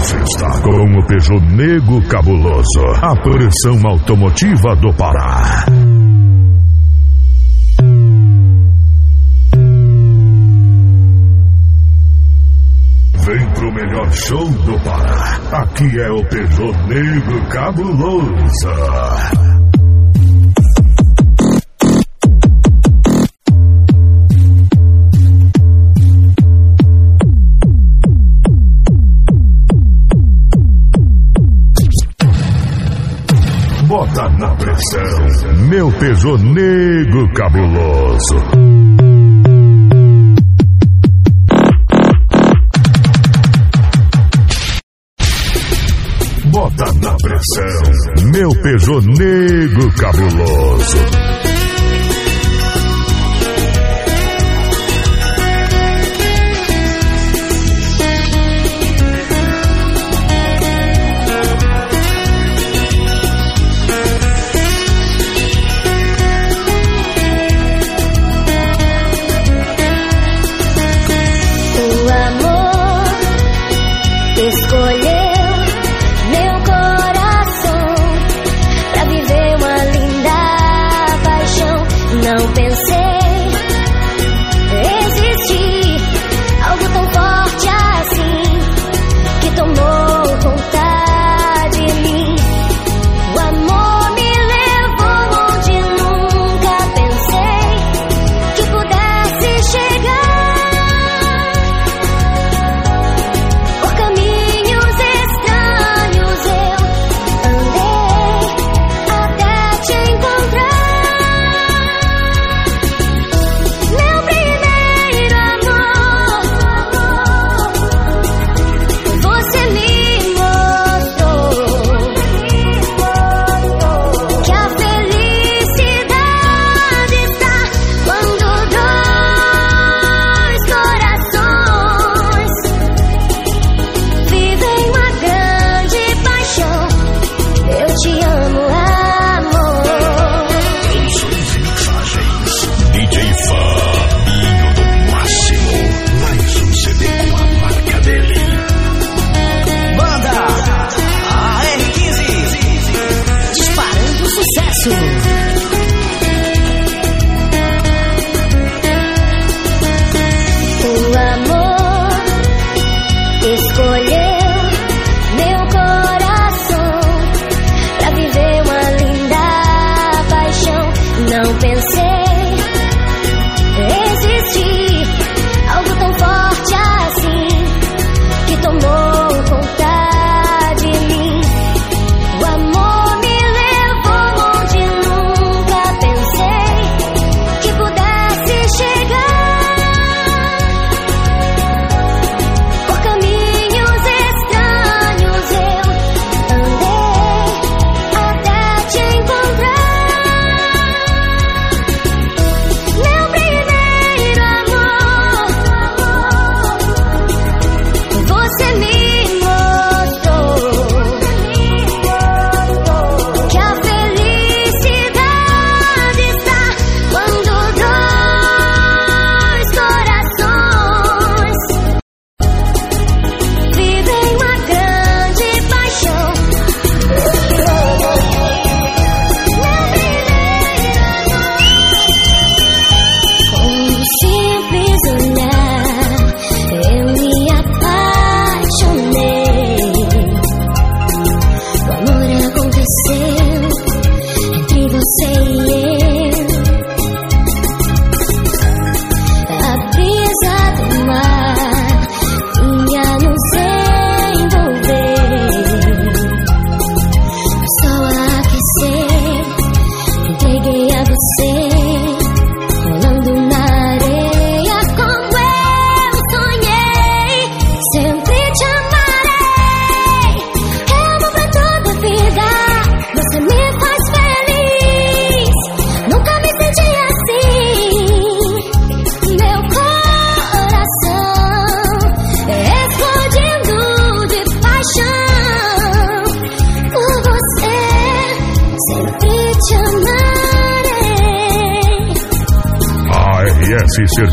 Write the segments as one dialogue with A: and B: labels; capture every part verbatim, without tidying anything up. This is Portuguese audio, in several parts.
A: Você está com o Peugeot Nego Cabuloso, a pressão automotiva do Pará. Vem pro melhor show do Pará. Aqui é o Peugeot Nego Cabuloso. Bota na pressão, meu Peugeot Nego Cabuloso. Bota na pressão, meu Peugeot Nego Cabuloso.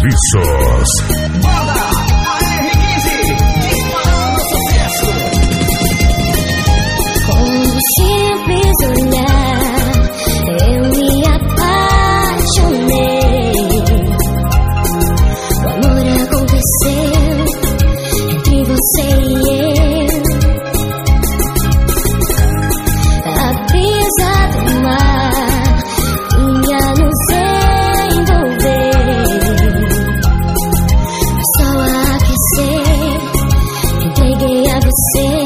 B: Serviços. Banda A R quinze, disparando sucesso. você e eu. A brisa do mar vinha nos envolver. Só aquecer, entreguei a você.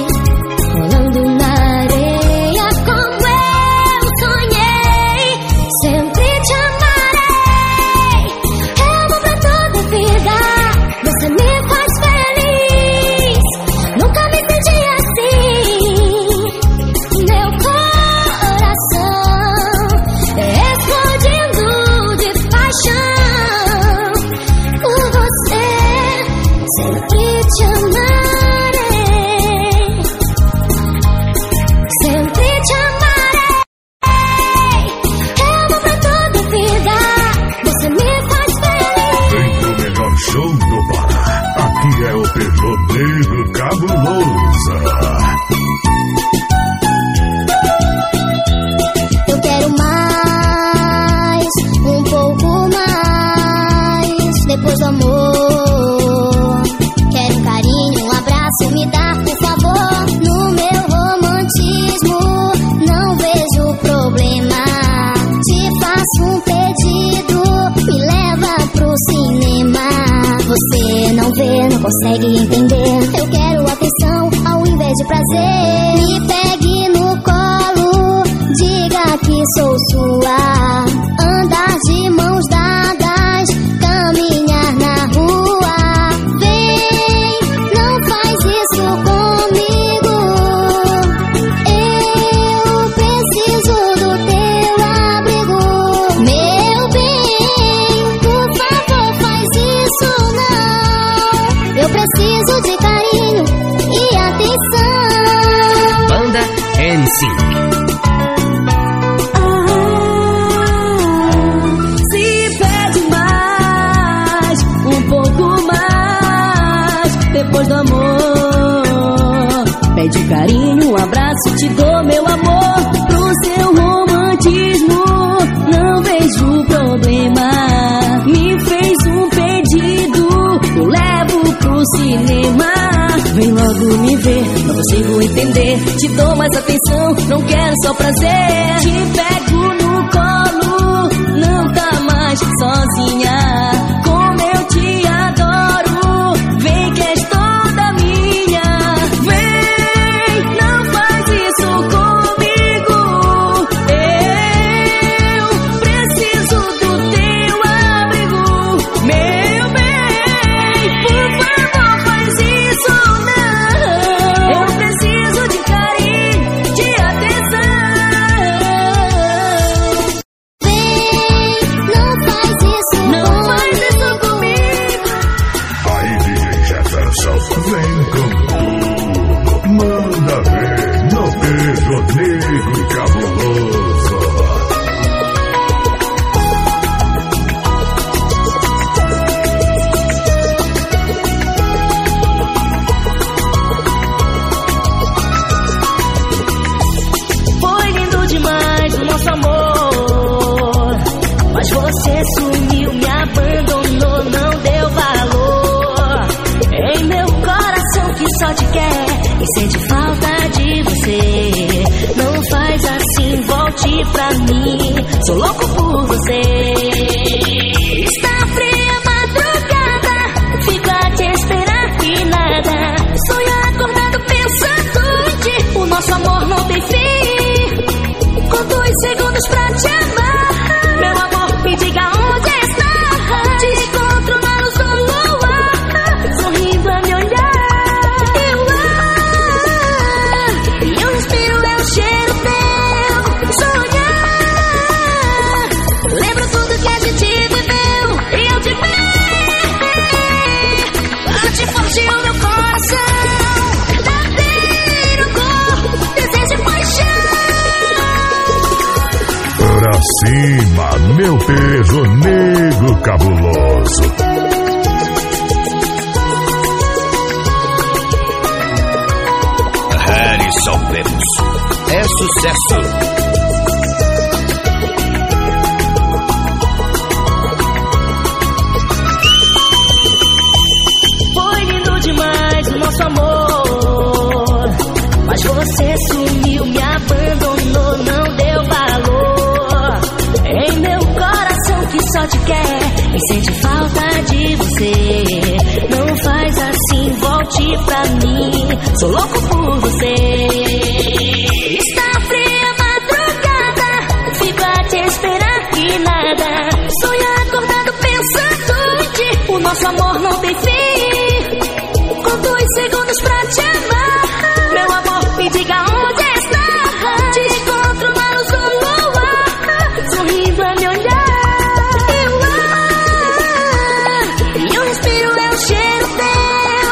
B: Eu quero mais, um pouco mais, depois do amor. Quero um carinho, um abraço, me dá, por favor. No meu romantismo, não vejo problema. Te faço um pedido, me leva pro cinema. Você não vê, não consegue entender. Eu quero atenção ao invés de prazer. Me pegue no colo, diga que sou sua. Andar de mãos dadas, caminhar na rua. Vem, não faz isso comigo. Eu preciso do teu abrigo. Meu bem, por favor, faz isso não. Eu preciso de carinho e atenção.
C: Banda N cinco.
D: Se pede mais, um pouco mais, depois do amor. Pede carinho, um abraço, te dou meu amor. Pro seu romantismo, não vejo problema. Me fez um pedido, eu levo pro cinema. Vem logo me ver, não consigo entender. Te dou mais atenção, não quero só prazer. Te pego no colo, não tá mais sozinha. Como eu te adoro, vem que és toda minha. Vem, não faz isso comigo. Eu preciso do teu abrigo. Meu bem, por favor, faz isso não. Eu preciso de carinho, de atenção.
B: Vem, não faz isso,
D: Não faz isso comigo.
A: Aí, D J Jefferson, vem com tudo. Manda ver no Beijo Negro Cabuloso.
D: Foi lindo demais o nosso amor, mas você sumiu, me abandonou, não deu valor. Em meu coração que só te quer e sente falta de você. Não faz assim, volte pra mim, sou louco por você. Está fria a madrugada, fico a te esperar e nada. Sonho acordado pensando em ti, o nosso amor não tem fim. Conto os segundos pra te amar, meu amor, me diga onde está. Te encontro na luz do luar, sorrindo a me olhar. E o ar, e eu respiro é o cheiro teu. Sonhar, lembro tudo que a gente viveu. E eu te ver, bate forte o meu coração. Verdadeiro cor, desejo e paixão.
A: Pra cima, meu Beijo Negro Cabuloso.
C: Harrison Lemos. É sucesso.
D: Foi lindo demais o nosso pra mim. Sou louco por você. Está fria a madrugada, fico a te esperar e nada. Sonho acordado pensando em ti. O nosso amor não tem fim. Conto os segundos pra te amar. Meu amor, me diga onde está. Te encontro na luz do luar, sorrindo a me olhar. E o ar, e eu respiro é o cheiro teu.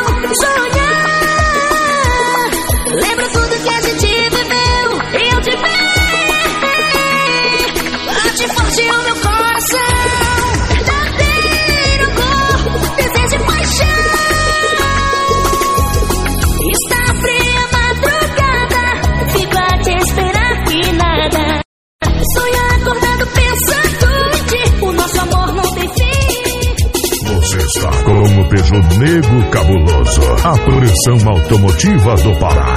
D: Sonhar, lembra tudo que a gente viveu. E eu te ver, bate forte o meu coração. Verdadeiro corpo, desejo e paixão. Está fria a madrugada, fico a te esperar e nada. Sonho acordado pensando em ti. O nosso amor não tem fim.
A: Você está com o Peugeot Negro Cabuloso, a produção automotiva do Pará.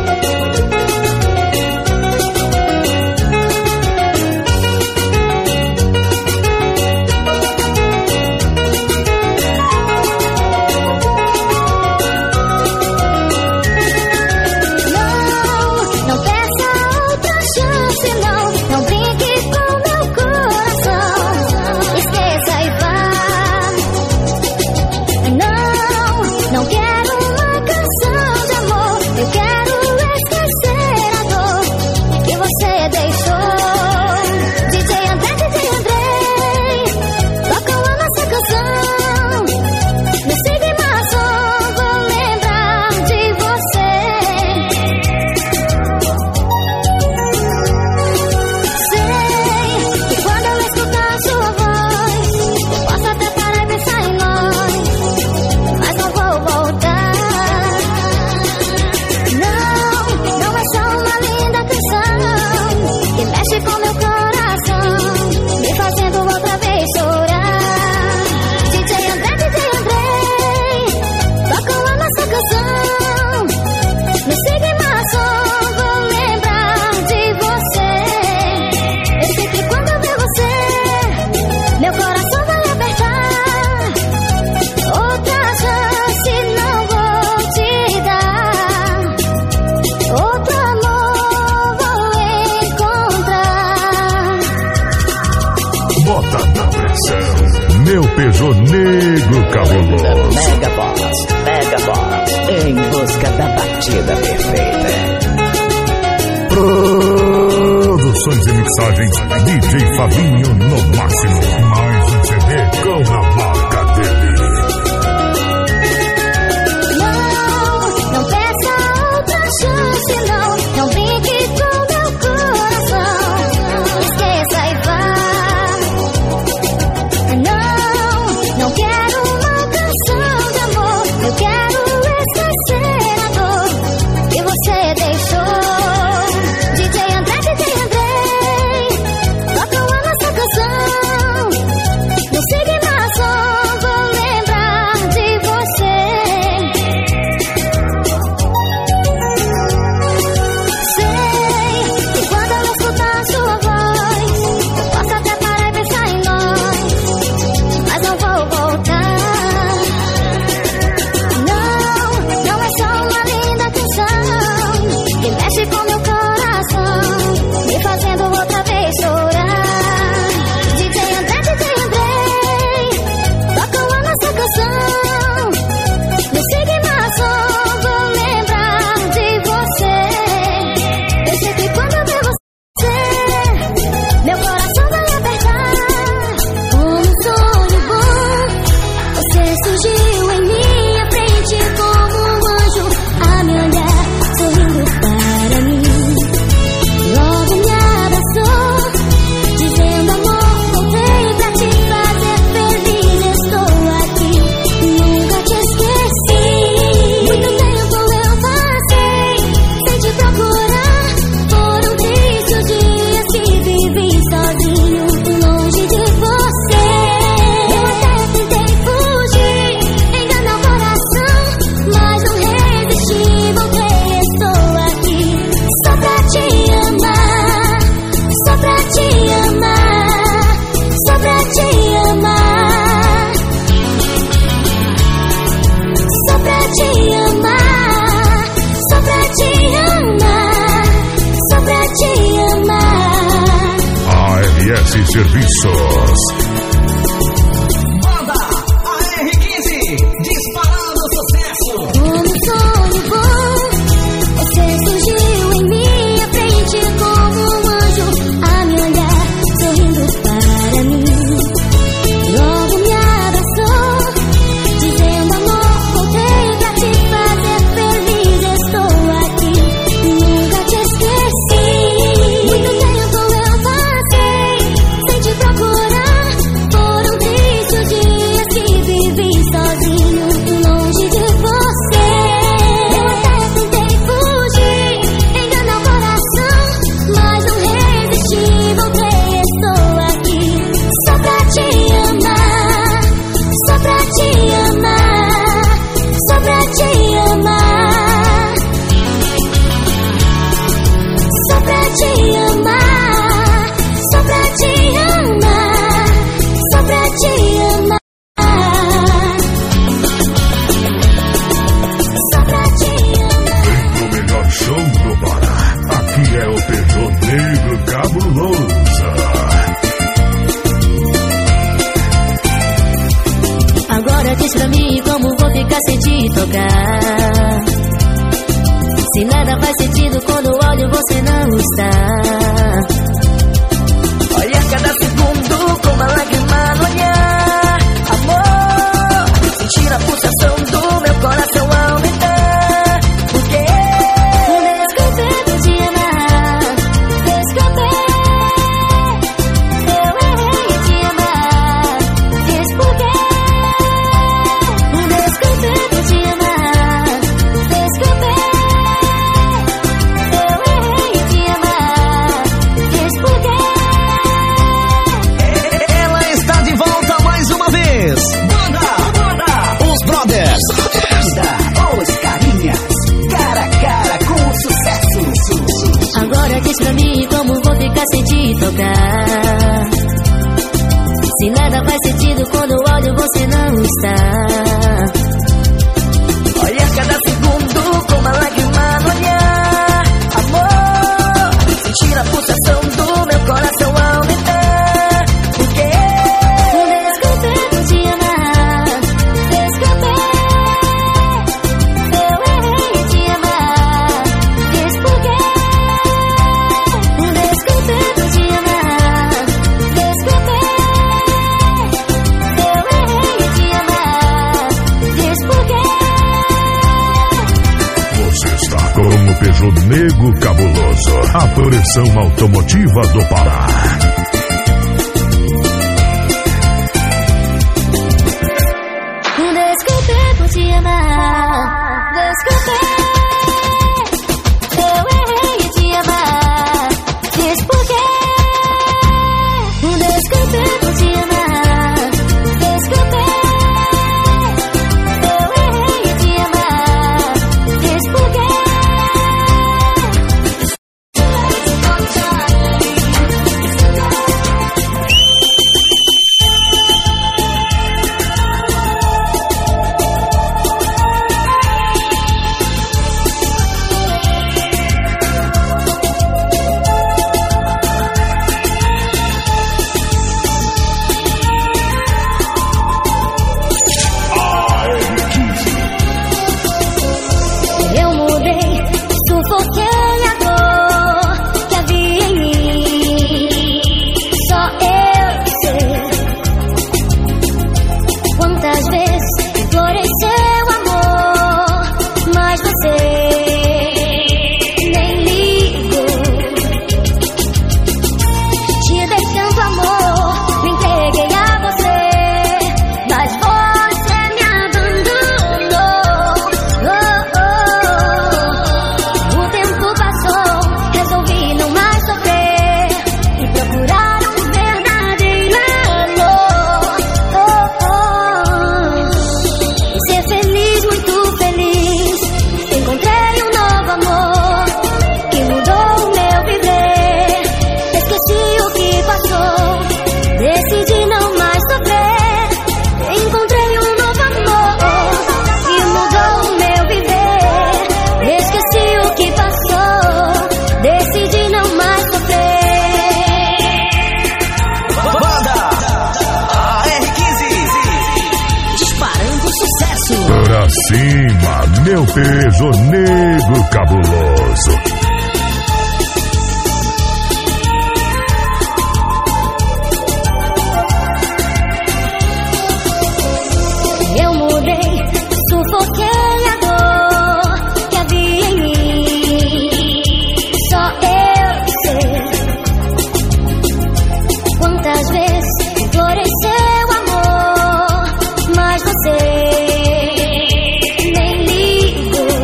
B: Não, não peça outra chance, não. Não brinque com meu coração. Esqueça e vá. Não, não quero uma canção de amor. Eu quero esquecer a dor que você deixou. D J André, D J André, tocam a nossa canção. Me siga mais som, vou lembrar de você. Sei que quando eu escutar sua voz, eu posso até parar e pensar em nós, mas não vou voltar. Não, não é só uma linda canção que mexe com meu coração, me fazendo outra vez chorar. D J André, D J André, tocam a nossa canção. Me siga mais som, vou lembrar de você. Eu sei que quando eu ver você, meu coração vai apertar. Outra chance não vou te dar. Outro amor vou encontrar.
A: Bota na pressão, meu Peugeot Negro Cabuloso.
C: Mega Boss, Mega Boss, em busca da batida perfeita.
A: Produções e mixagens D J Fabinho no máximo. Mais um C D com a marca dele.
B: Não, não peça outra chance, não. Não brinque com meu coração. Esqueça e vá. Não, não quero uma canção de amor. Eu quero esquecer a dor que você deixou. D J André, D J André, tocam a nossa canção. Me siga mais som,
A: Serviços.
E: Banda A R quinze, disparando sucesso.
B: Como um sonho bom, você surgiu em minha frente como um anjo a me olhar, sorrindo para mim. Logo me abraçou, dizendo amor, voltei pra te fazer feliz. Estou aqui, nunca te esqueci. Muito tempo eu passei sem te procurar. Foram tristes dias que vivi sozinho, longe de você. Eu até tentei fugir, enganar o coração, mas não resisti, voltei. Estou aqui só pra te amar, só pra te amar, só pra te amar, só pra te amar, só pra te amar, só pra te amar, só pra te amar.
A: Vem pro melhor show do Pará. Aqui é o Peugeot Negro Cabuloso.
D: Agora diz pra mim como vou ficar sem te tocar. Se nada faz sentido quando olho você não está. Olha cada segundo com uma lágrima no olhar. Amor, sentir a pulsação do meu coração aumentar. Porque desculpe por te amar, desculpe, eu errei em te amar. Desculpe, desculpe por te amar, desculpe, eu errei em te amar. Desculpe.
E: Ela está de volta mais uma vez. Banda, banda, os brothers. Banda, os carinhas. Cara a cara com o sucesso.
D: Agora diz pra mim como vou ficar sem te tocar. Se nada faz sentido quando olho você não está. Olha cada segundo com uma lágrima no olhar. Amor, sentir a pulsação do meu coração aumentar. Porque desculpe por te amar, desculpe, eu errei em te amar. Desculpe, desculpe por te amar, desculpe, eu errei em te amar. Desculpe.
A: Você está com o Peugeot Negro Cabuloso, a proteção automotiva do Pará.
D: Desculpe por te amar, desculpe, eu errei em te amar. Desculpe, desculpe por te amar, desculpe, eu errei em te amar. Desculpe.
A: meu pejonego cabuloso.
B: Eu mudei, sufoquei a dor que havia em mim. Só eu sei quantas vezes floresceu amor, mas você nem ligou.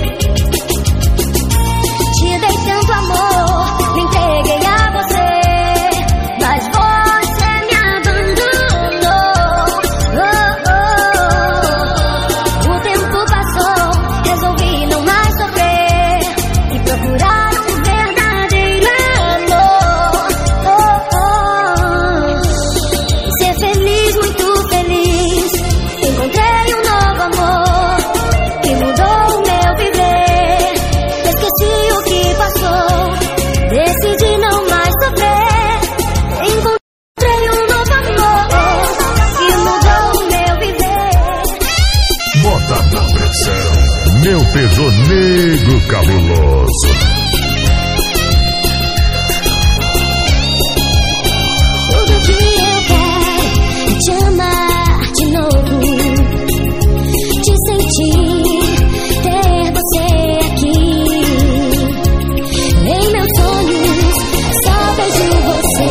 B: Te dei tanto amor, me entreguei a você, mas você me abandonou. Oh, oh. O tempo passou, resolvi não mais sofrer e procurar um verdadeiro amor. Oh, oh. Ser feliz, muito feliz. Encontrei um novo amor que mudou o meu viver. Esqueci o que passou, decidi não mais sofrer. Encontrei um novo amor que mudou o meu viver.
A: Bota na pressão, meu pejonego cabuloso.
B: Tudo que eu quero é te amar de novo, te sentir, ter você aqui. Em meus sonhos só vejo você.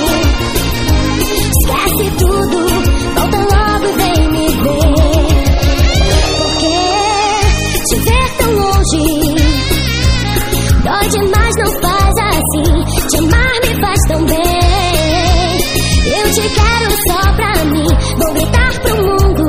B: Esquece tudo, volta logo, vem me ver. Porque te ver tão longe dói demais, não faz assim. Te amar me faz tão bem. Eu te quero só pra mim, vou gritar pro mundo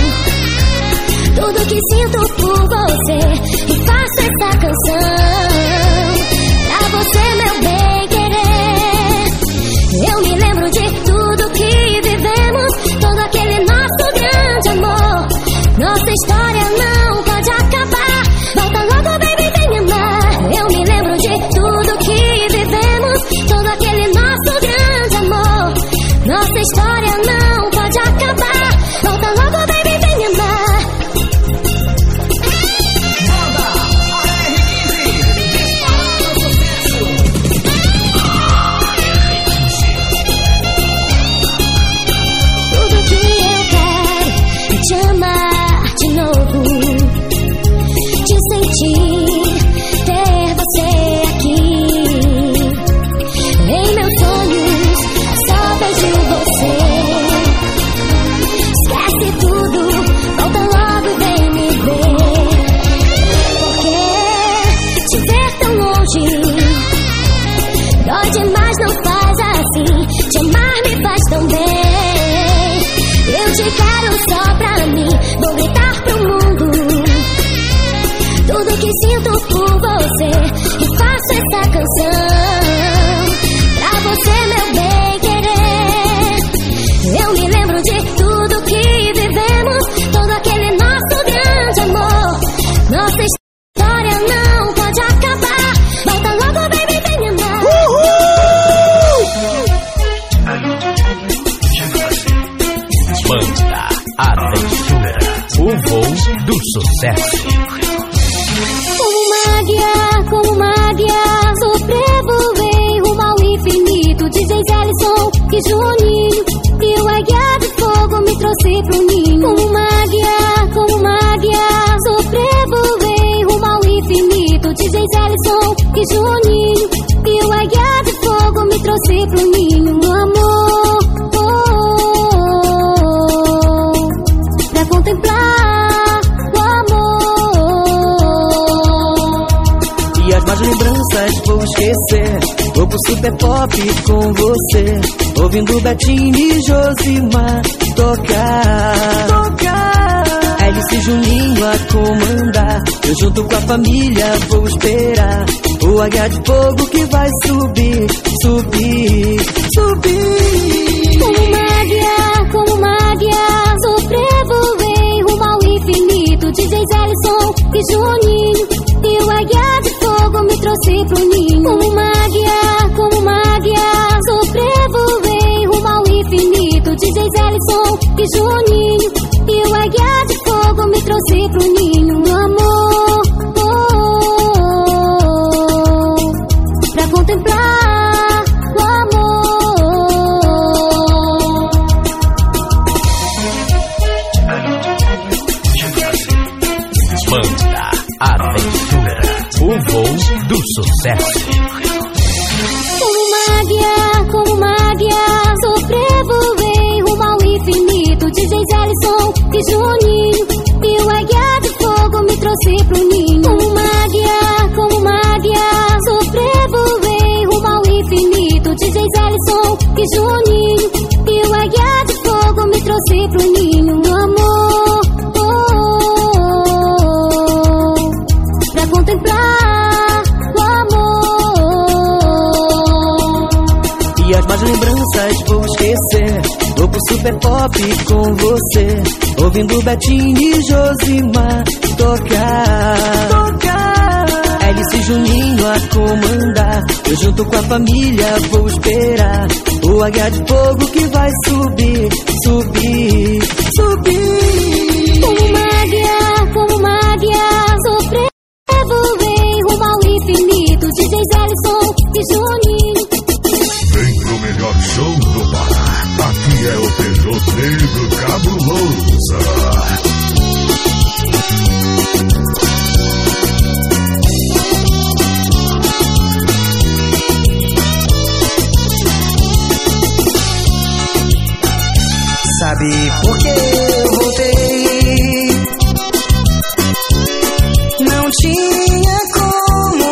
B: tudo que sinto por você e faço essa canção pra você, meu bem querer. Eu me lembro de tudo que vivemos, todo aquele nosso grande amor. Nossa história não pode acabar, volta logo, baby, vem me amar. Eu me lembro de tudo que vivemos, todo aquele nosso grande amor. Nossa história não pode acabar, volta logo, baby, vem me amar. Tudo que eu quero é te amar de novo, te sentir, ter você aqui. Em meus sonhos só vejo você. Esquece tudo, volta logo, vem me ver. Porque te ver tão longe dói demais, não faz assim. Te amar me faz tão bem. Eu te quero só pra mim, vou gritar pro mundo tudo que sinto por você e faço essa canção pra você, meu bem querer. Eu me lembro de tudo que vivemos, todo aquele nosso grande amor. Nossa história não pode acabar, volta logo, baby, vem me amar.
E: Banda Aventura, o voo do sucesso.
B: Como uma águia, como uma águia, sobrevoei rumo ao infinito. D J Ellison e Juninho, e o águia de fogo me trouxe pro ninho. Como uma águia, como uma águia, sobrevoei rumo ao infinito. D J Ellison e Juninho, e o águia de fogo me trouxe pro ninho. Meu amor, oh, oh, pra contemplar o amor.
F: E as más lembranças vou esquecer. Vou pro super pop com você, ouvindo Betinho e Josimar tocar. Tocar. Alice e Juninho a comandar. Eu junto com a família vou esperar o águia de fogo que vai subir, subir, subir.
B: Como uma águia, como uma águia, sobrevoei rumo ao infinito. D J Ellison e Juninho, e o águia de fogo me trouxe pro ninho. Como uma águia, como uma águia, sobrevoei rumo ao infinito. D J Ellison e Juninho, e o águia de fogo me trouxe pro ninho. Amor,
A: voo do sucesso.
B: Como uma águia, como uma águia, sobrevoei rumo ao infinito. D J Ellison e Juninho, e o águia de fogo me trouxe pro ninho. Como uma águia, como uma águia, sobrevoei rumo ao infinito. D J Ellison e Juninho, e o águia de fogo me trouxe pro ninho. Amor, oh, pra contemplar o amor.
F: E as más lembranças vou esquecer. Vou pro super pop com você, ouvindo Betinho e Josimar tocar. Tocar. Hélice e Juninho a comandar. Eu junto com a família vou esperar o águia de fogo que vai subir, subir, subir.
B: Como uma águia, como uma águia, sobrevoei rumo ao infinito. D J Ellison e Juninho.
A: Vem pro melhor show do Pará. Aqui é o Peugeot Negro Cabuloso.
G: Sabe por que eu voltei? Não tinha como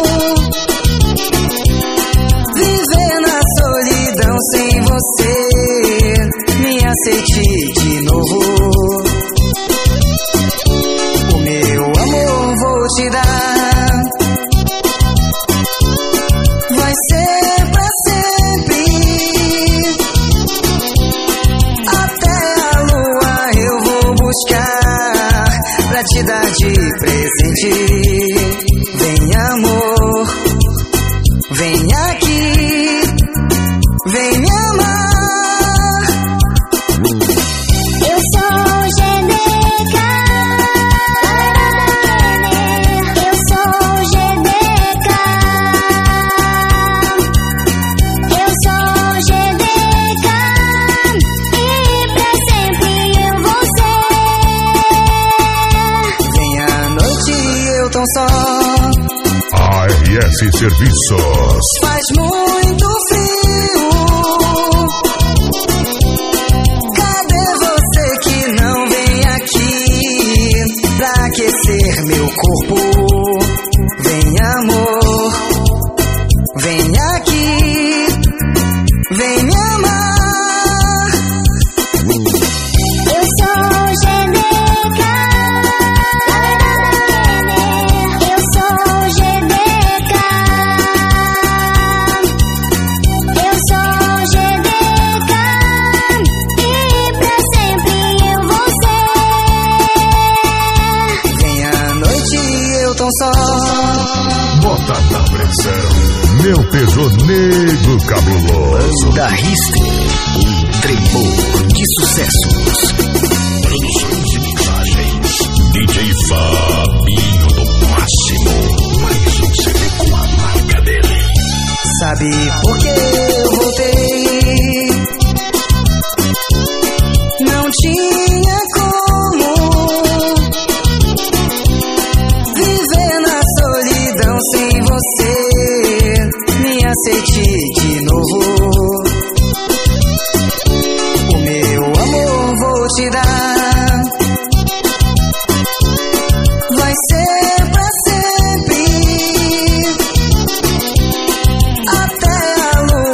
G: viver na solidão sem você. Me aceite de novo. O meu amor vou te dar. Vai ser pra sempre. Até a lua eu vou buscar pra te dar de presente. Vem, amor, vem aqui, vem me amar.
B: Eu sou G D K. Eu sou G D K. Eu sou G D K. E pra sempre eu vou ser.
G: Vem à noite eu tão só.
A: A R S Serviços.
G: Faz muito frio. Cadê você que não vem aqui pra aquecer meu corpo? Vem, amor, vem aqui, vem me amar.
B: Eu sou G D K. Eu sou G D K. Eu sou G D K. E pra sempre eu vou ser.
G: Vem à noite eu tão só.
A: Bota na pressão. Meu Peugeot Negro Cabuloso.
E: Da Rister, um tremor de sucessos. Produções e mixagens. D J Fabinho do Máximo. Mais um C D com a marca dele.
G: Sabe por que eu voltei? Não tinha como viver na solidão sem você. Me aceite de novo. O meu amor vou te dar. Vai ser pra sempre. Até a lua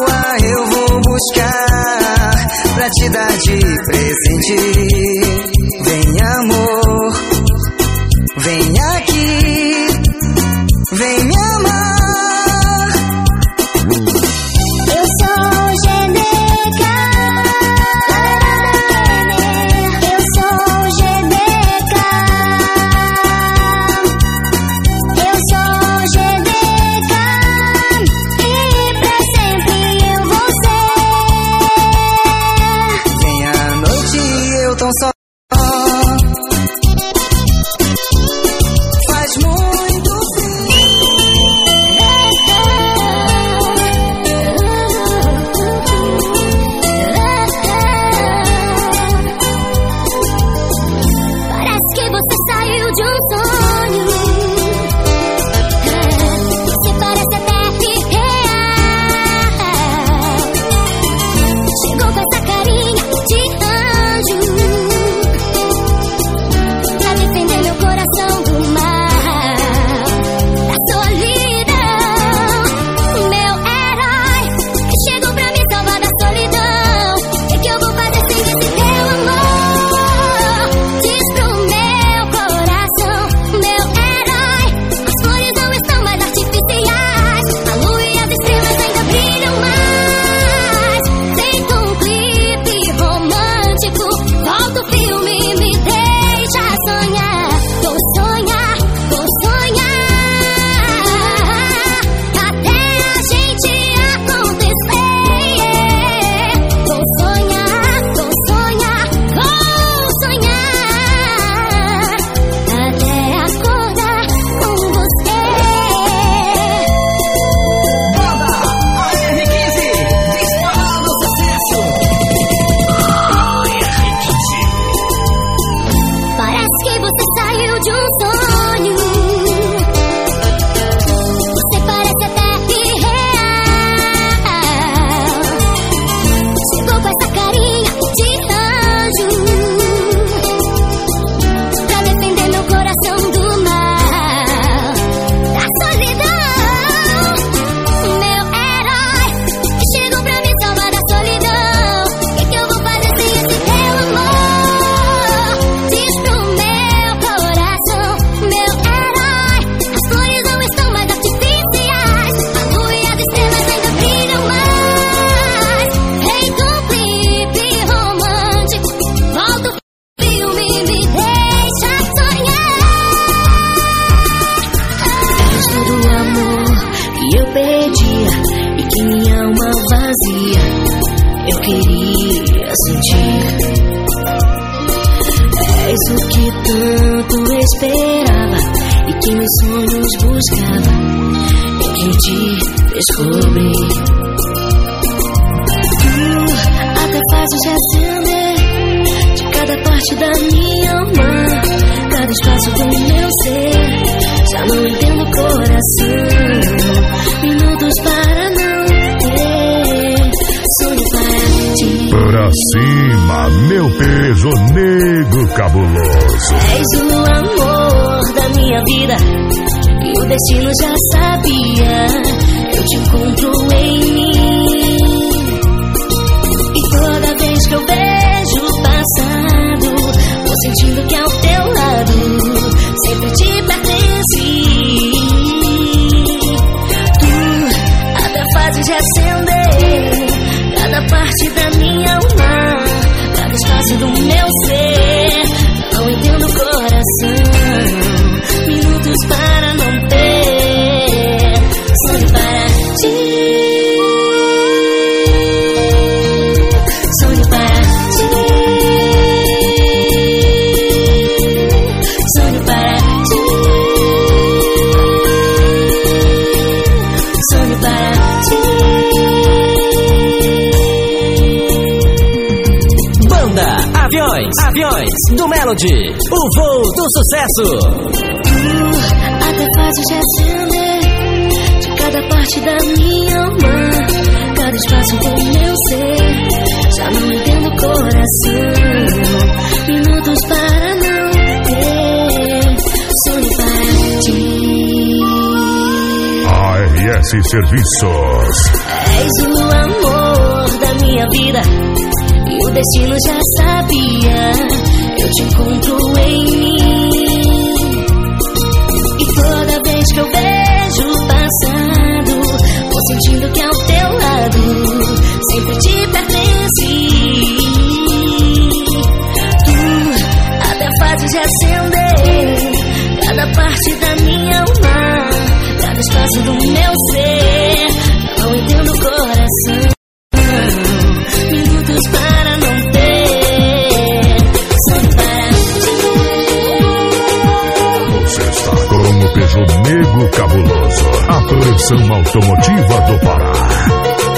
D: todo o amor que eu pedia e que minha alma vazia eu queria sentir. És o que tanto esperava e que meus sonhos buscava e que te descobri. Tu até fazes acender de cada parte da minha alma, cada espaço do meu ser. Já não entendo o coração, minutos para não ter sonho para ti.
A: Pra cima, meu pejonego cabuloso.
D: És o amor da minha vida e o destino já sabia. Eu te encontro em mim e toda vez que eu vejo o passado, vou sentindo que ao teu lado sempre te pertenci. Tu até fazes acender cada parte da minha alma, cada espaço do meu ser. Não entendo o coração, minutos para não ter sonho para ti. Sonho para ti. Sonho para ti. Sonho para ti.
F: Banda Aviões, Aviões do Melody, o voo do sucesso.
D: Tu até fazes acender de cada parte da minha alma, cada espaço do meu ser. Já não entendo o coração, minutos para não ter sonho para ti.
A: A R S Serviços.
D: És o amor da minha vida e o destino já sabia. Eu te encontro em mim e toda vez que eu vejo o passado, vou sentindo que ao teu lado sempre te pertenci. Tu até fazes acender cada parte da minha alma, cada espaço do meu ser. Não entendo o coração, minutos para não ter sonho para ti.
A: Você está com o pejonego cabuloso, a pressão automotiva do Pará.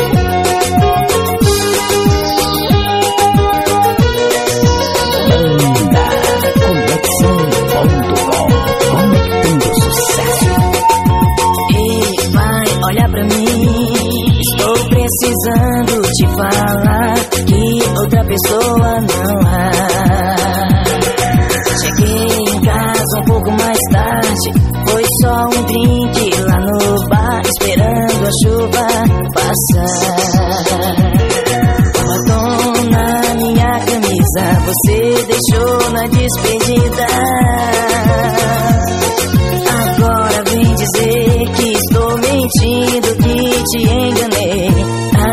D: Precisando te falar que outra pessoa não há. Cheguei em casa um pouco mais tarde, foi só um drink lá no bar, esperando a chuva passar. Batom na minha camisa, você deixou na despedida. Agora vem dizer que estou mentindo, que te enganei.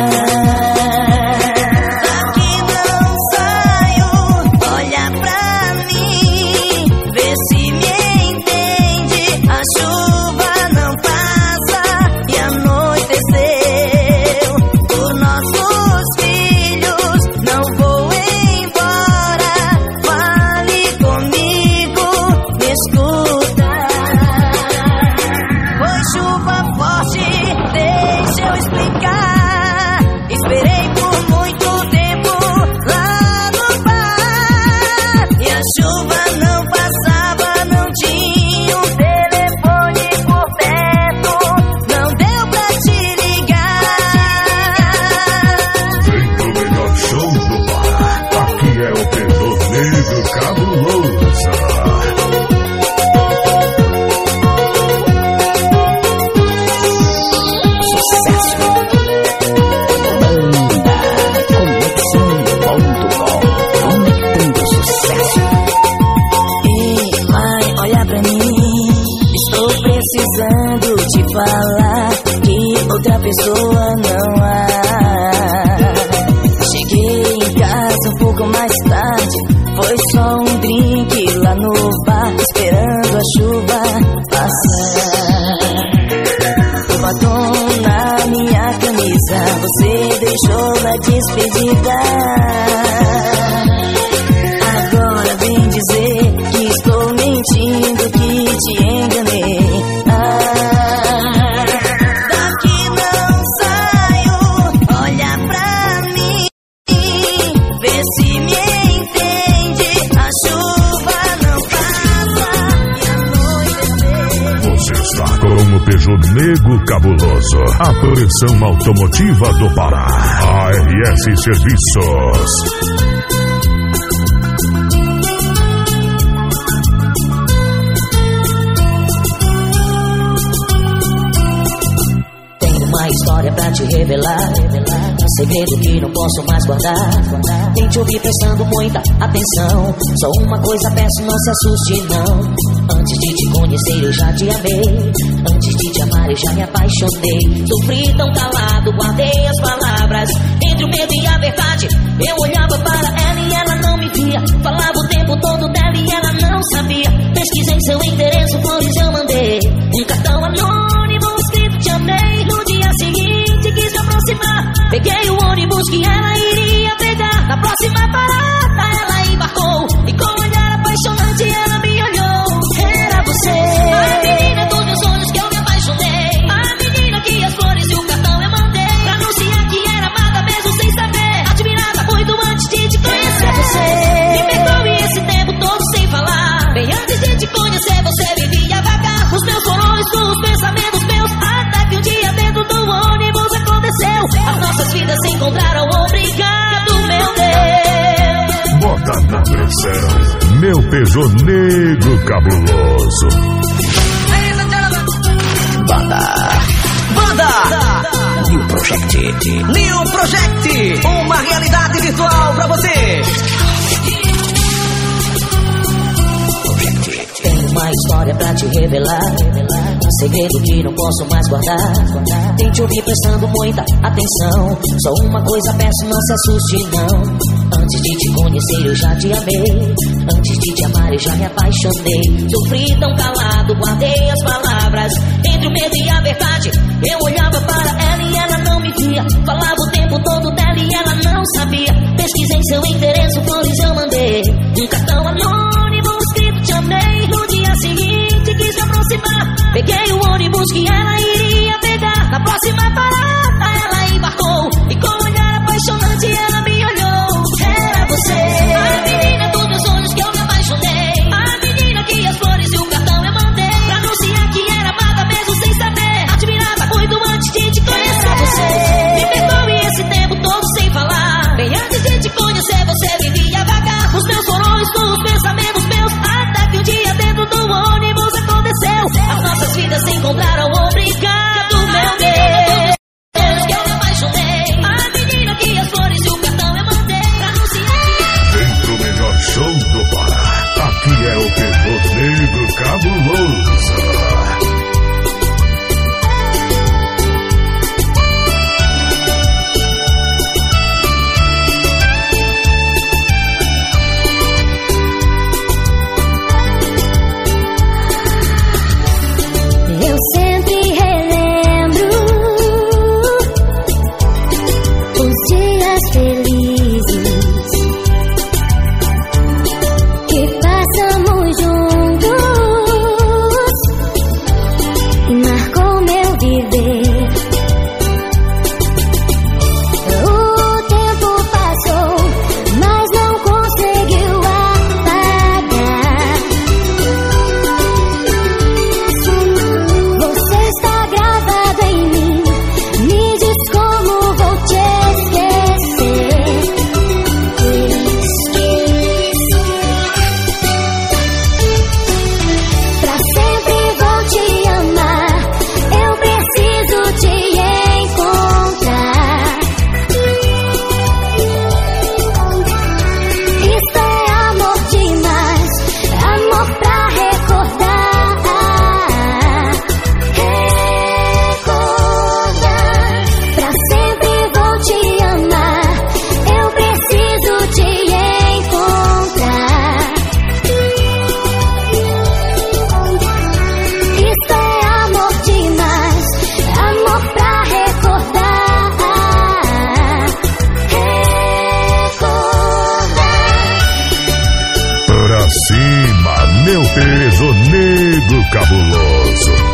D: Pessoa não há. Cheguei em casa um pouco mais tarde, foi só um drink lá no bar, esperando a chuva passar. deixou na despedida. Agora vem dizer que estou mentindo, que te enganei. Ah, daqui não saio, olha pra mim, vê se me entende. A chuva não passa e a noite.
A: Você está com o Peugeot Negro Cabuloso, a coleção automotiva do Pará. A R S Serviços.
C: Uma história pra te revelar, um segredo que não posso mais guardar. Tem te ouvir prestando muita atenção. Só uma coisa peço, não se assuste não. Antes de te conhecer eu já te amei, antes de te amar eu já me apaixonei. Sofri tão calado, guardei as palavras entre o medo e a verdade. Eu olhava para ela e ela não me via, falava o tempo todo dela e ela não sabia. Pesquisei seu endereço, flores eu mandei, um cartão anônimo escrito te amei. No dia seguinte quis me aproximar, peguei o ônibus que ela iria pegar. Na próxima parada ela embarcou e com um olhar apaixonante ela me olhou. Era você, a menina dos meus sonhos que eu me apaixonei, a menina que as flores e o cartão eu mandei, pra anunciar que era amada mesmo sem saber, admirada muito antes de te conhecer. Era você, me perdoe esse tempo todo sem falar, bem antes de te conhecer você vivia vagar. Os meus porões, os pensamentos meus, até que um dia dentro do ônibus aconteceu. As nossas vidas se encontraram, obrigado meu Deus.
A: Bota na pressão, meu Peugeot Negro Cabuloso.
E: Banda. Banda. New Project. New Project. Uma realidade virtual pra você.
C: Tenho uma história pra te revelar, um segredo que não posso mais guardar. Tem te ouvir prestando muita atenção. Só uma coisa peço, não se assuste não. Antes de te conhecer eu já te amei, antes de te amar eu já me apaixonei. Sofri tão calado, guardei as palavras entre o medo e a verdade. Eu olhava para ela e ela não me via, falava o tempo todo dela e ela não sabia. Pesquisei seu endereço, flores eu mandei, um cartão anônimo escrito te amei. No dia seguinte quis me aproximar, peguei o ônibus que ela iria pegar. Na próxima parada ela embarcou e com um olhar apaixonante ela me olhou. Era você, a menina dos meus sonhos que eu me apaixonei, a menina que as flores e o cartão eu mandei, pra anunciar que era amada mesmo sem saber, admirava muito antes de te conhecer. Era você, me perdoe esse tempo todo sem falar, bem antes de te conhecer você vivia vagar. Os meus porões, os pensamentos meus, até que um dia dentro do ônibus aconteceu. As nossas vidas se encontraram, obrigado
A: Cabuloso.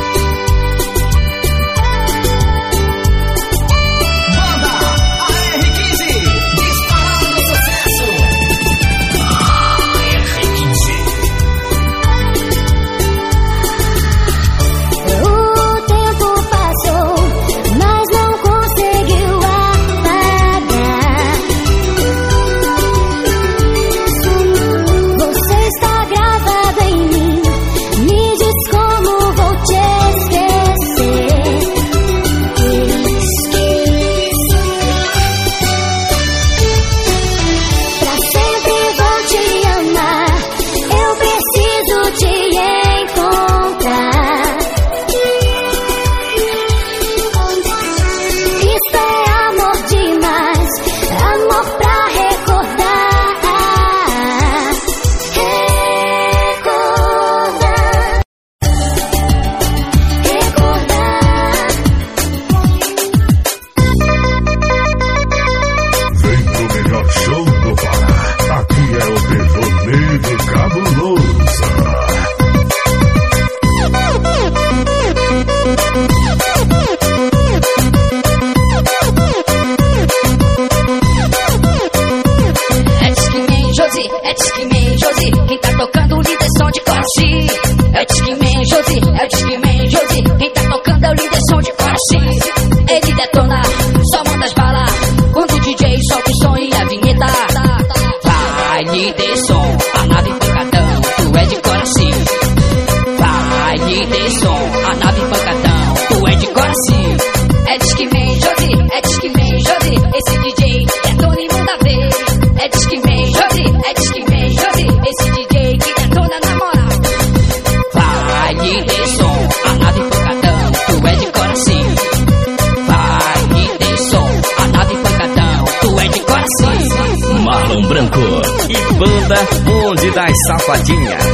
E: Banda A R quinze, disparando sucesso. A R quinze.
B: O tempo passou, mas não conseguiu apagar. Você está gravado em mim. Me diz como vou te esquecer. Pra sempre vou te amar. Eu preciso te encontrar. Isso é amor demais, amor pra recordar. Recordar. Recordar.
A: Vem pro melhor show do Pará. Aqui é o Beijô Negro Cabuloso.
C: É Discman, Josi, é Discman, Josi. Quem tá tocando o líder som de corte. É Discman, Josi, é Discman, Josi. Quem tá tocando é o líder som de corte. Ele detona, só manda as balas. Quando o D J solta o som e a vinheta. Vai, líder som, a nave pancadão, tu é de coração. Vai, líder som, a nave pancadão, tu é de coração. É Discman, Josi, é Discman, Josi. Esse D J detona e manda ver. É Discman, Josi, é Discman, Josi. Esse D J que detona na moral. Vai, líder som, a nave pancadão, tu é de coração. Vai, líder som, a nave pancadão, tu é de coração.
E: Marlon Branco e Banda Bonde das Safadinhas.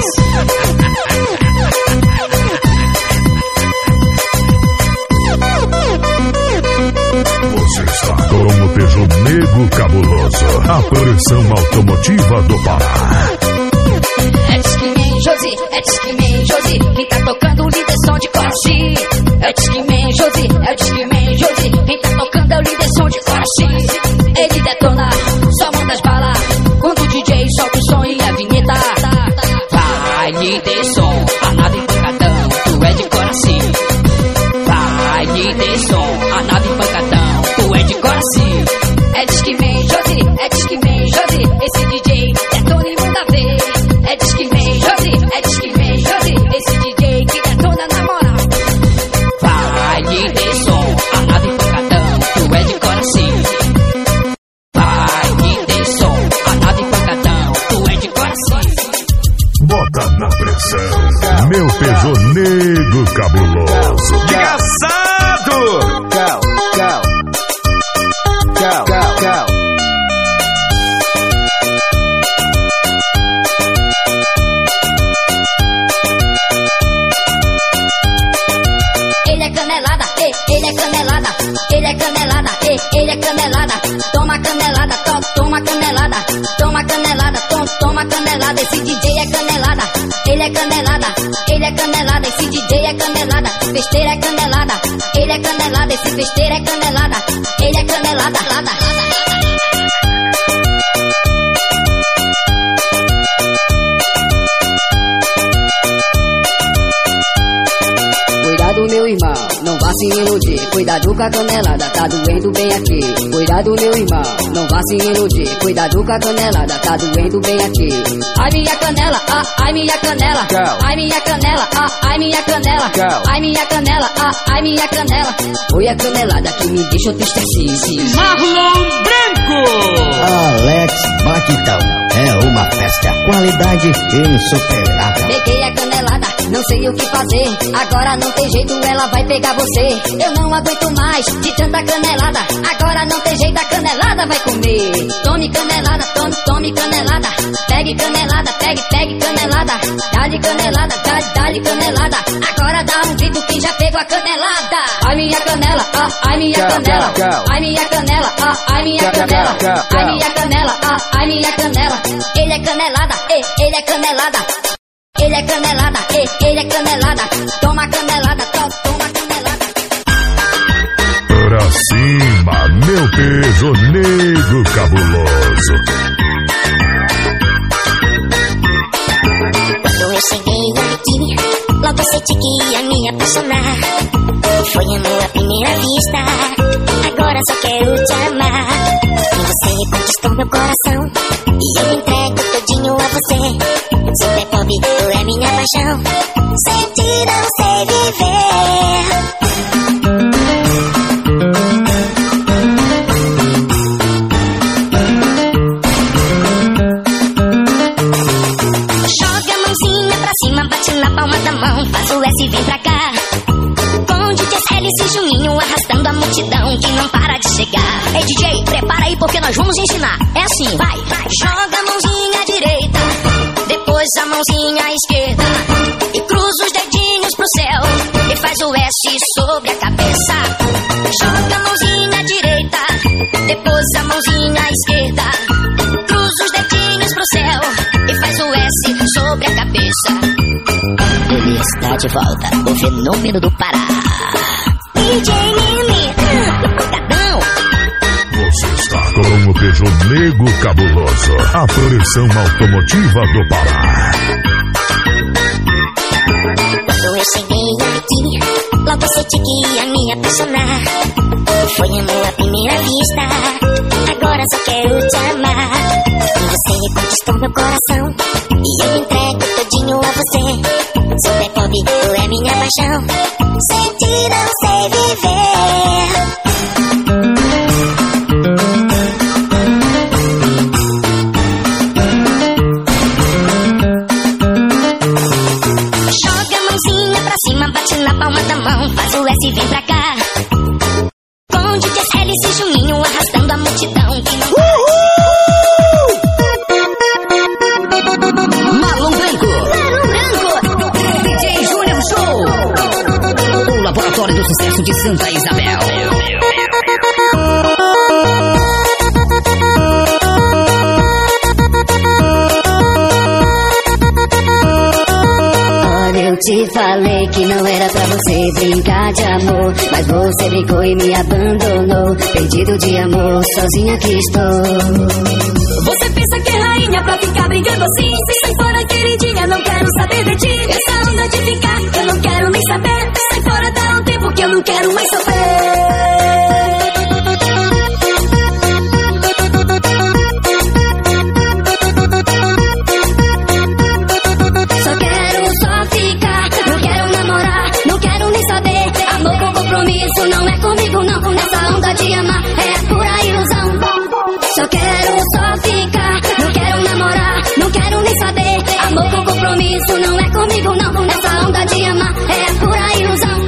A: Você está com o Beijô Negro Cabuloso. A pressão automotiva do Pará.
C: É Discman, Josi, é Discman, Josi. Quem tá tocando o líder som de corte. É Discman, Josi, é Discman, Josi. Quem tá tocando é o líder som de corte. Ele detona, só manda as balas. Quando o D J solta o som e a vinheta. Vai, líder som, a nave pancadão, tu é de coração. Vai, líder som, a nave pancadão, tu é de coração. É Discman, Josi, é Discman, Josi. Esse D J detona e manda ver. É Discman, Josi, é Discman, Josi. Esse D J que detona na moral. Vai, líder som, a nave pancadão, tu é de coração. Vai, líder som, a nave pancadão, tu é de coração.
A: Bota na pressão. Meu Beijô Negro Cabuloso.
F: Engraçado! Cal, cal. Cal, cal, cal.
C: Ele é canelada, eh, ele é canelada. Ele é canelada, eh, ele é canelada. Toma canelada, to, toma canelada. Toma canelada, to, toma canelada. Esse D J é canelada. Ele é canelada, ele é canelada. Esse D J é canelada. Festeira é canelada. Ele é canelada, esse festeira é canelada. Ele é canelada, lada.
D: Cuidado, meu irmão, não vá se iludir. Cuidado com a canelada, tá doendo bem aqui. Cuidado, meu irmão, não vá se iludir. Cuidado com a canelada, tá doendo bem aqui. Ai minha canela, ah, ai minha canela.
F: Cal.
D: Ai minha canela, ah, ai minha canela.
F: Cal.
D: Ai minha canela, ah, ai minha canela. Foi a canelada que me deixou triste assim.
E: Marlon Branco.
H: Alex Baquitão, é uma festa, qualidade insuperável.
C: Peguei a canelada, não sei o que fazer. Agora não tem jeito, ela vai pegar você. Eu não aguento mais de tanta canelada. Agora não tem jeito, a canelada vai comer. Tome canelada, tome, tome canelada. Pegue canelada, pegue, pegue canelada. Dá-lhe canelada, dá-lhe, dá-lhe canelada. Agora dá um grito quem já pegou a canelada. Ai minha canela, ah, ai minha
F: Cal,
C: canela.
F: cal, cal.
C: Ai minha canela, ah, ai minha
F: Cal, cal,
C: canela.
F: cal, cal.
C: Ai minha canela, ah, ai minha canela. Ele é canelada, eh, ele é canelada.
B: Ele é canelada, ele é canelada. Toma canelada, to, toma canelada.
A: Pra cima, meu peso negro cabuloso.
B: Quando eu cheguei aqui, logo senti que ia me apaixonar. Foi amor à primeira vista, agora só quero te amar. Você conquistou meu coração e eu me entrego todinho a você. Super pop, tu é minha paixão, sem ti não sei viver. Joga a mãozinha pra cima, bate na palma da mão, faz o S e vem pra cá. Com D J Hélice e Juninho arrastando a multidão que não para de chegar. Ei D J, prepara aí porque nós vamos ensinar. É assim, vai, vai. Joga a mãozinha à direita, depois a mãozinha à esquerda e cruza os dedinhos pro céu e faz o S sobre a cabeça. Joga a mãozinha à direita, depois a mãozinha à esquerda, cruza os dedinhos pro céu e faz o S sobre a cabeça. Ele está de volta, o fenômeno do Pará. D J Nini, no pancadão.
A: Você está com o Peugeot Negro Cabuloso, a proteção automotiva do Pará.
B: Quando eu cheguei aqui, logo senti que ia me apaixonar. Foi amor à primeira vista, agora só quero te amar. Você conquistou meu coração e eu me entrego todinho a você. Super pop, tu é minha paixão, sem ti não sei viver. Joga a mãozinha pra cima, bate na palma da mão, faz o S e vem pra cá. Com D J Hélice e Juninho arrastando a multidão que não para.
C: Marlon Branco,
B: Marlon Branco,
C: D J Júnior Show, o laboratório do sucesso de Santa Isabel.
D: Olha, eu te falei que não era pra você brincar de amor, mas você brincou e me abandonou. Perdido de amor, sozinha que estou.
I: Você pensa que é rainha pra ficar brincando assim? Se sai fora, queridinha, não quero saber de ti. Essa onda de ficar, eu não quero nem saber. Sai fora, dá um tempo que eu não quero mais sofrer.
D: Só quero só ficar, não quero namorar, não quero nem saber. Amor com compromisso não é comigo não. Nessa onda de amar é pura ilusão. Só quero só ficar, não quero namorar, não quero nem saber. Amor com compromisso não é comigo não. Nessa onda de amar é pura ilusão.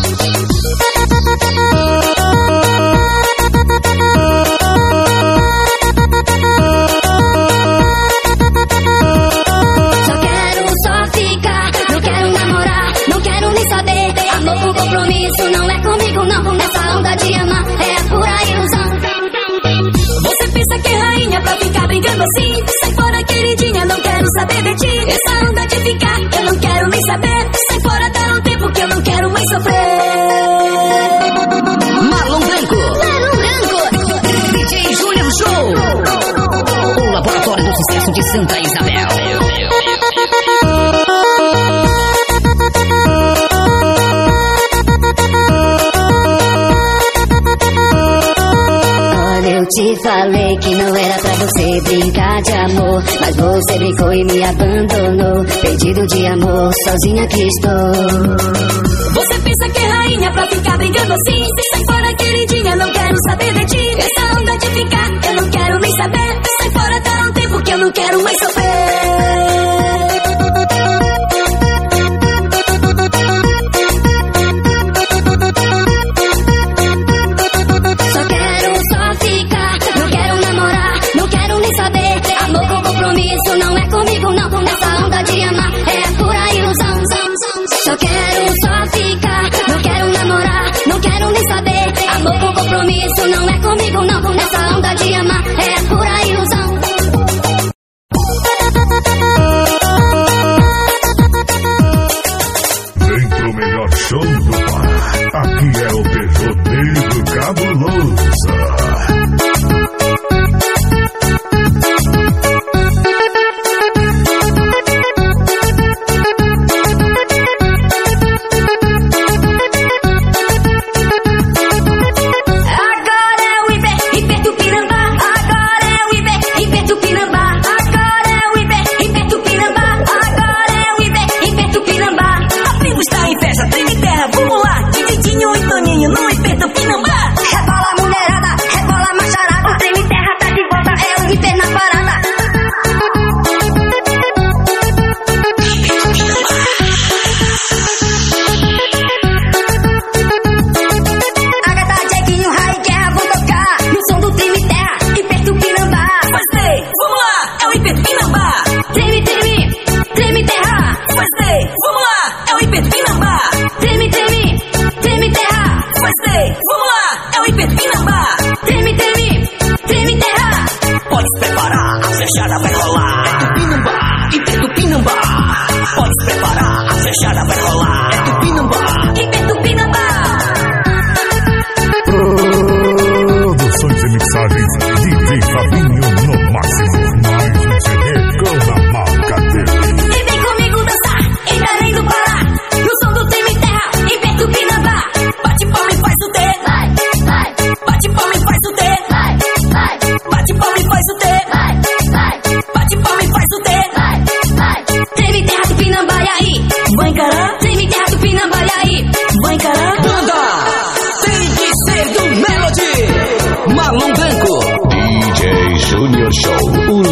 D: Só quero só ficar, não quero namorar, não quero nem saber. Amor com compromisso não é comigo não. Nessa onda de amar é pura ilusão.
I: Você pensa que é rainha pra ficar brincando assim? Sai fora, queridinha, não quero saber de ti. Essa onda de ficar, eu não quero nem saber. Sai fora, dá um tempo que eu não quero mais sofrer.
C: Marlon Branco,
B: Marlon Branco,
C: D J Júnior Show, o laboratório do sucesso de Santa Isabel.
D: Olha, eu te falei que não era pra você brincar de amor, mas você brincou e me abandonou. Perdido de amor, sozinha que estou.
I: Você pensa que é rainha pra ficar brincando assim? Sai fora, queridinha, não quero saber de ti. Essa onda de ficar, eu não quero nem saber. Sai fora, dá um tempo que eu não quero mais sofrer.
D: Só quero só ficar, não quero namorar, não quero nem saber. Amor com compromisso não é comigo não. Nessa onda de amar é pura ilusão. Só quero só ficar, não quero namorar, não quero nem saber. Amor com compromisso não é comigo não. Nessa onda de amar é pura ilusão.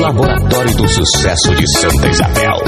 E: Laboratório do Sucesso de Santa Isabel.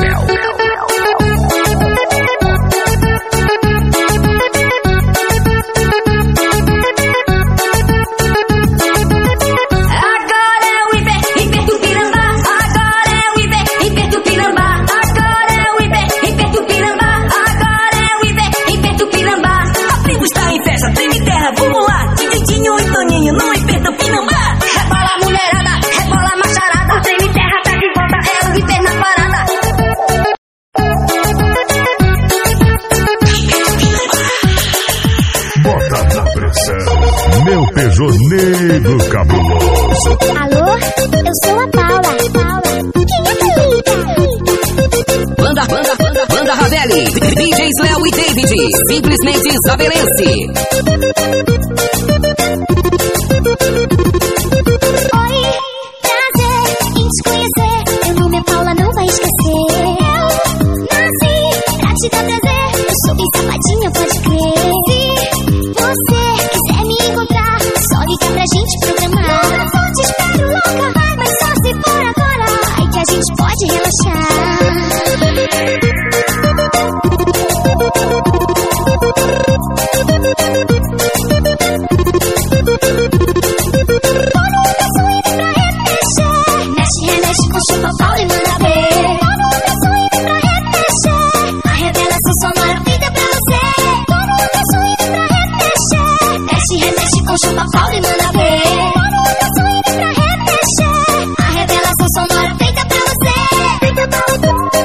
A: Meu Peugeot negro cabuloso.
B: Alô? Eu sou a Paula. Paula. Quem é que liga?
J: Banda, banda, banda, banda Ravelli. D Js Léo e David. Simplesmente isabelense.
B: Oi, prazer em te conhecer. Meu nome é Paula, não vai esquecer. Eu nasci pra te dar prazer. Eu sou bem safadinha, pode crer. Se você quiser me encontrar, só liga pra gente programar. Eu não te espero louca, mas só se for agora. Aí que a gente pode relaxar. Mexe, remexe com chupa pau e manda ver. Tô no meu sonho pra remexer. A revelação sonora feita pra você. Tô no meu sonho pra remexer. Mexe, remexe com chupa pau e manda ver. Tô no meu sonho pra remexer. A revelação sonora feita pra você. Feita pra você.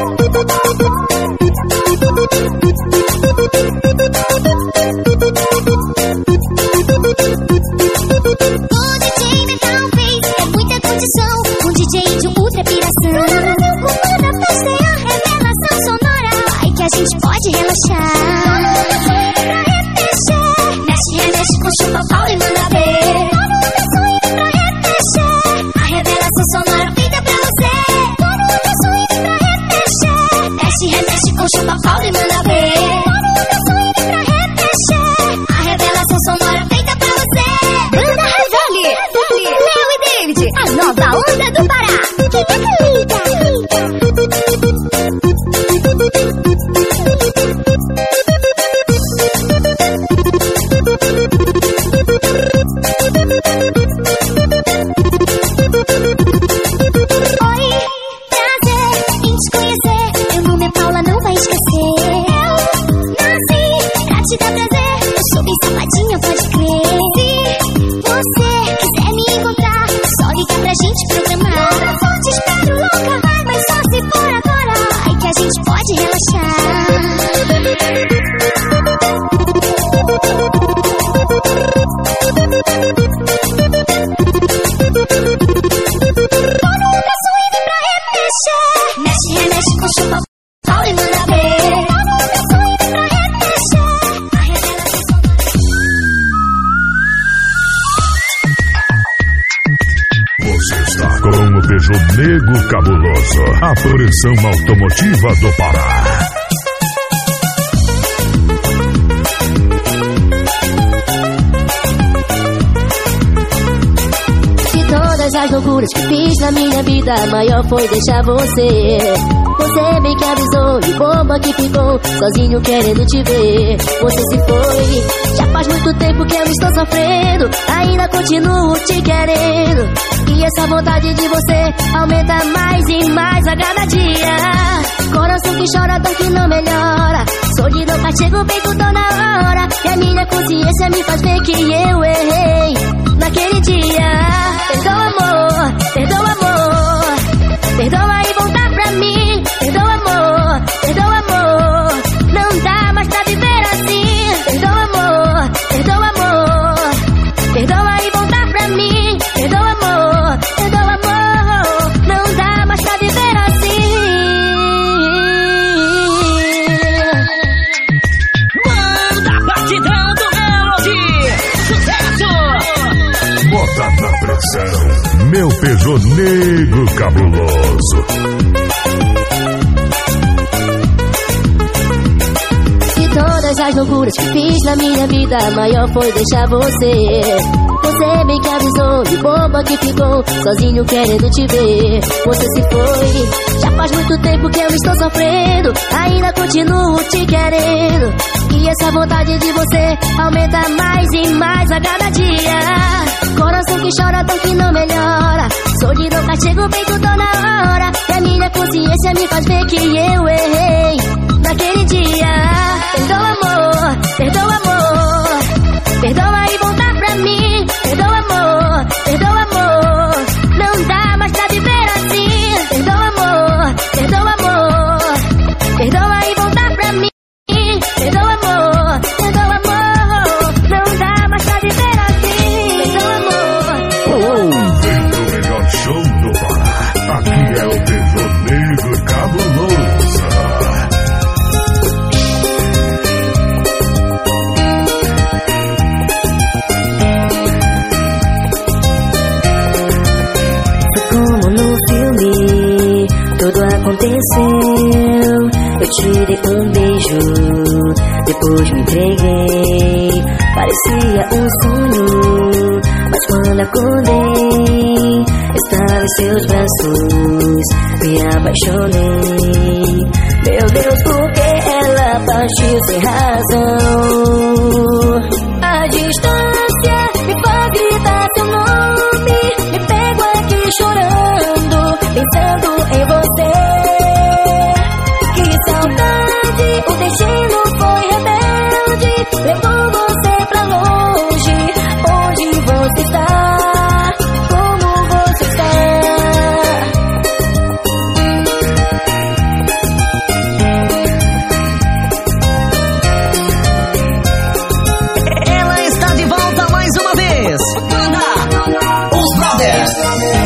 B: O D J Metal fez é muita condição. Um D J de ultra piração. O da festa é a revelação sonora. Ai que a gente pode relaxar. Mexe, remexe com chupa pau e manda ver. A revelação sonora feita pra você. Mexe, remexe com chupa pau e manda ver. A revelação sonora feita pra você. Banda Ravelli, Léo e David, a nova onda do Pará. Quem é que liga? Oi, prazer em te conhecer. Meu nome é Paula, não vai esquecer. Eu nasci pra te dar prazer. Eu sou bem safadinha, pode crer. Se você quiser me encontrar, só liga pra gente programar. Eu não te espero louca, mas só se for agora. Aí que a gente pode relaxar. Mexe, remexe com chupa pau e manda ver.
A: Você está com o Peugeot negro cabuloso. A pressão automotiva do Pará.
D: Todas as loucuras que fiz na minha vida, a maior foi deixar você. Você bem que avisou e bomba que ficou, sozinho querendo te ver. Você se foi, já faz muito tempo que eu estou sofrendo, ainda continuo te querendo. E essa vontade de você aumenta mais e mais a cada dia. Coração que chora, dor que não melhora, solidão castigo o peito toda hora. E a minha consciência me faz ver que eu errei naquele dia. Perdoa amor, perdoa amor, perdoa e voltar pra mim. Perdoa amor, perdoa amor, não dá mais pra viver assim. Perdoa amor, perdoa amor, perdoa e voltar pra mim. Perdoa amor, perdoa amor, não dá mais pra viver assim.
J: Manda batidão do Melody, sucesso!
A: Bota na pressão. Meu Peugeot negro cabuloso.
D: Se todas das loucuras que fiz na minha vida, a maior foi deixar você. Você bem que avisou, de boba que ficou, sozinho querendo te ver. Você se foi, já faz muito tempo que eu estou sofrendo, ainda continuo te querendo. E essa vontade de você aumenta mais e mais a cada dia. Coração que chora, dor que não melhora, sou de dor, castigo feito toda hora. E a minha consciência me faz ver que eu errei naquele dia. Perdoa amor, perdoa amor, perdoa e volta pra mim. Perdoa amor, perdoa amor, não dá mais pra viver assim. Perdoa amor, perdoa amor, perdoa e volta pra mim. Perdoa amor, perdoa amor, não dá mais pra viver assim. Perdoa amor.
A: Vem pro melhor show do Pará, aqui é o Beijo Negro Cabuloso.
C: Tudo aconteceu, eu te dei um beijo, depois me entreguei. Parecia um sonho, mas quando acordei, estava em seus braços, me apaixonei. Meu Deus, por que ela partiu sem razão? A distância me faz gritar seu nome, me pego aqui chorando, pensando em você. Que saudade, o destino foi rebelde, levou você pra longe. Onde você está? Como você está?
J: Ela está de volta mais uma vez. Banda Os Brothers.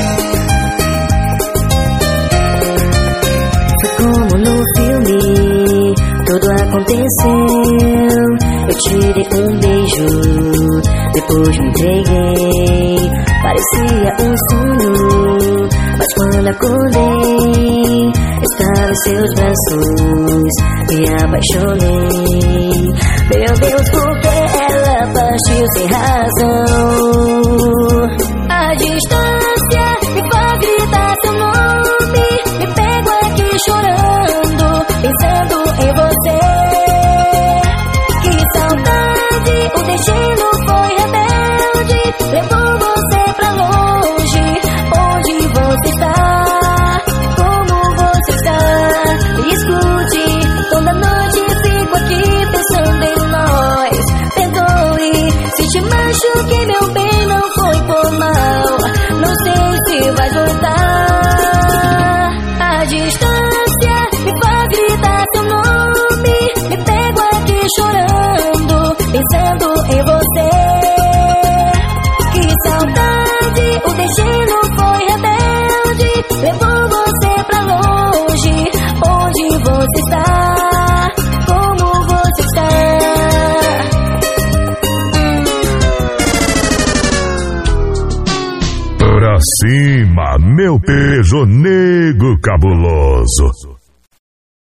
C: Tudo aconteceu, eu te dei um beijo, depois me entreguei. Parecia um sonho, mas quando acordei, estava em seus braços, me apaixonei. Meu Deus, por que ela partiu sem razão? A distância me faz gritar seu nome, me pego aqui chorando, pensando em você. Que saudade, o destino foi rebelde, levou você pra longe. Onde você está? Como você está? Escute, toda noite fico aqui pensando em nós. Perdoe se te machuquei, meu bem, não foi por mal. Não sei se vai voltar. A distância me faz gritar seu nome, me pego aqui chorando, pensando em você. Que saudade, o destino foi rebelde, levou você pra longe. Onde você está? Como você está?
A: Pra cima, meu Beijo Negro Cabuloso.